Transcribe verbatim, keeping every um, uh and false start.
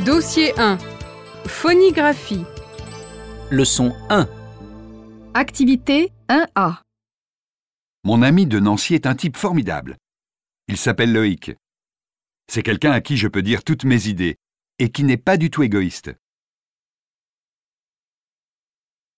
Dossier un. Phonigraphie. Leçon un. Activité un A. Mon ami de Nancy est un type formidable. Il s'appelle Loïc. C'est quelqu'un à qui je peux dire toutes mes idées et qui n'est pas du tout égoïste.